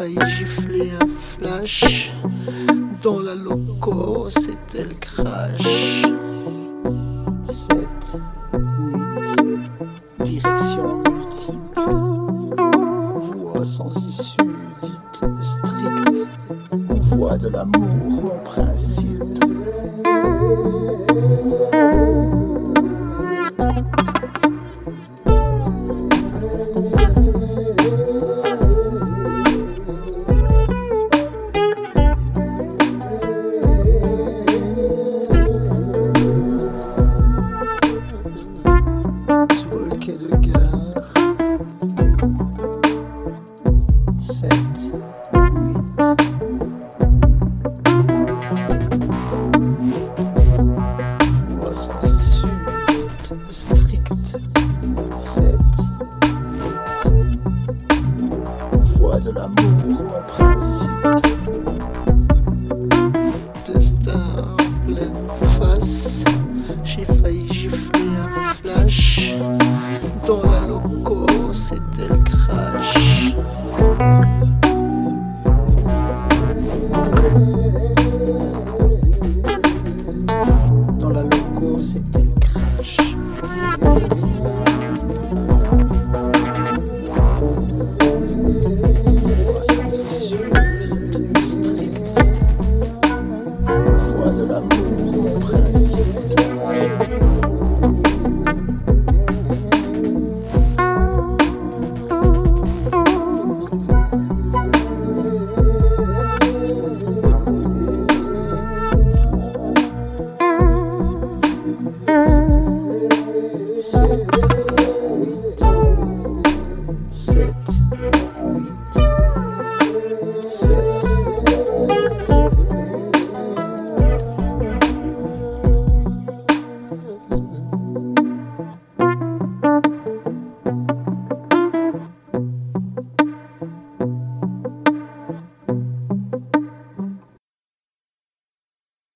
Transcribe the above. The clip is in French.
failli gifler un flash. Dans la loco, c'était le crash. 7, 8, direction multiple. Voie sans issue, dite stricte. Voie de l'amour, mon principe. Sur le quai de gare, 7, 8. Voie sans issue, dite stricte. 7, 8. Voie de l'amour, mon principe.